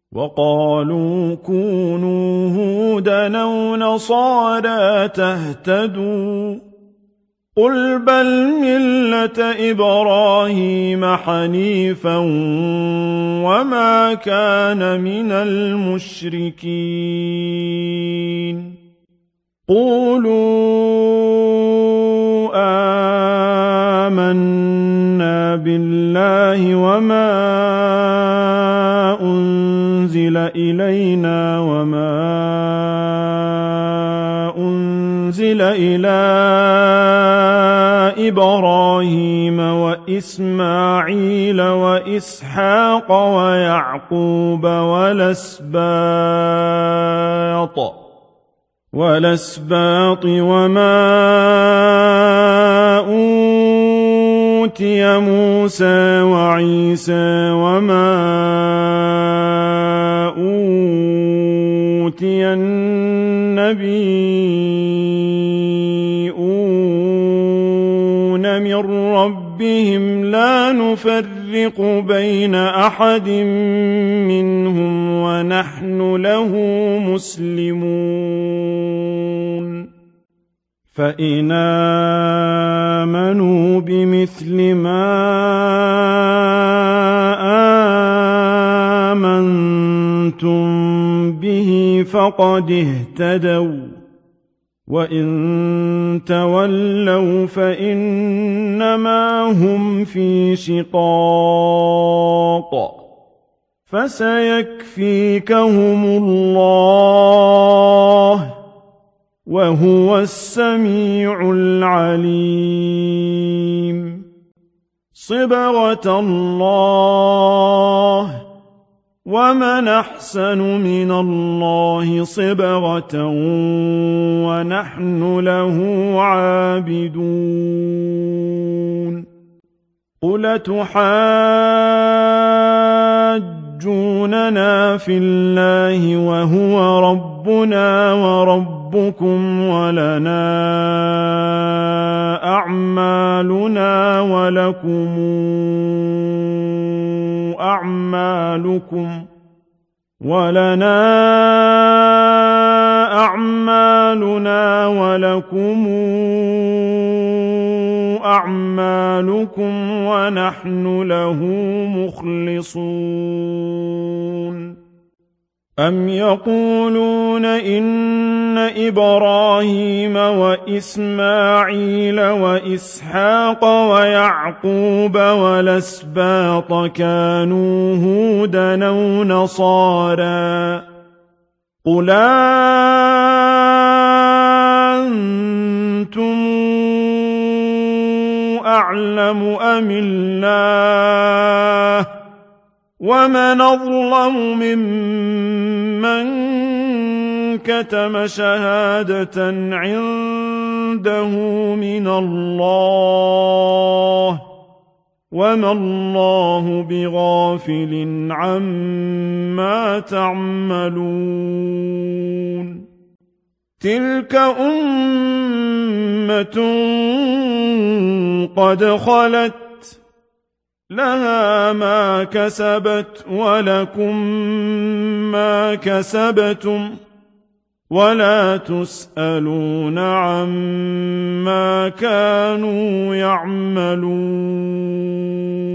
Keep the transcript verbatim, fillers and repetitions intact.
وقالوا كونوا هودا أو نصارى تهتدوا قل بل ملة إبراهيم حنيفا وما كان من المشركين قولوا آمنا بالله وما أنزل إلينا وما أنزل إلى إبراهيم وإسماعيل وإسحاق ويعقوب والأسباط والأسباط وما أوتي موسى وعيسى وما أوتي النبيون من ربهم لا نفرق بين أحد منهم ونحن له مسلمون فإن آمنوا بمثل ما آمنتم به فقد اهتدوا وإن تولوا فإنما هم في شقاق فسيكفيكهم الله وهو السميع العليم صبغة الله ومن أحسن من الله صبغة ونحن له عابدون قل تحاجوننا في الله وهو ربنا وربكم ولنا أعمالنا ولكم أعمالكم ولنا أعمالنا ولكم أعمالكم ونحن له مخلصون أم يقولون إن إبراهيم وإسماعيل وإسحاق ويعقوب والأسباط كانوا هودا أو نصارى قل أنتم أعلم أم الله ومن أظلم ممن كتم شهادة عنده من الله وما الله بغافل عما تعملون تلك أمة قد خلت لها ما كسبت ولكم ما كسبتم ولا تسألون عما كانوا يعملون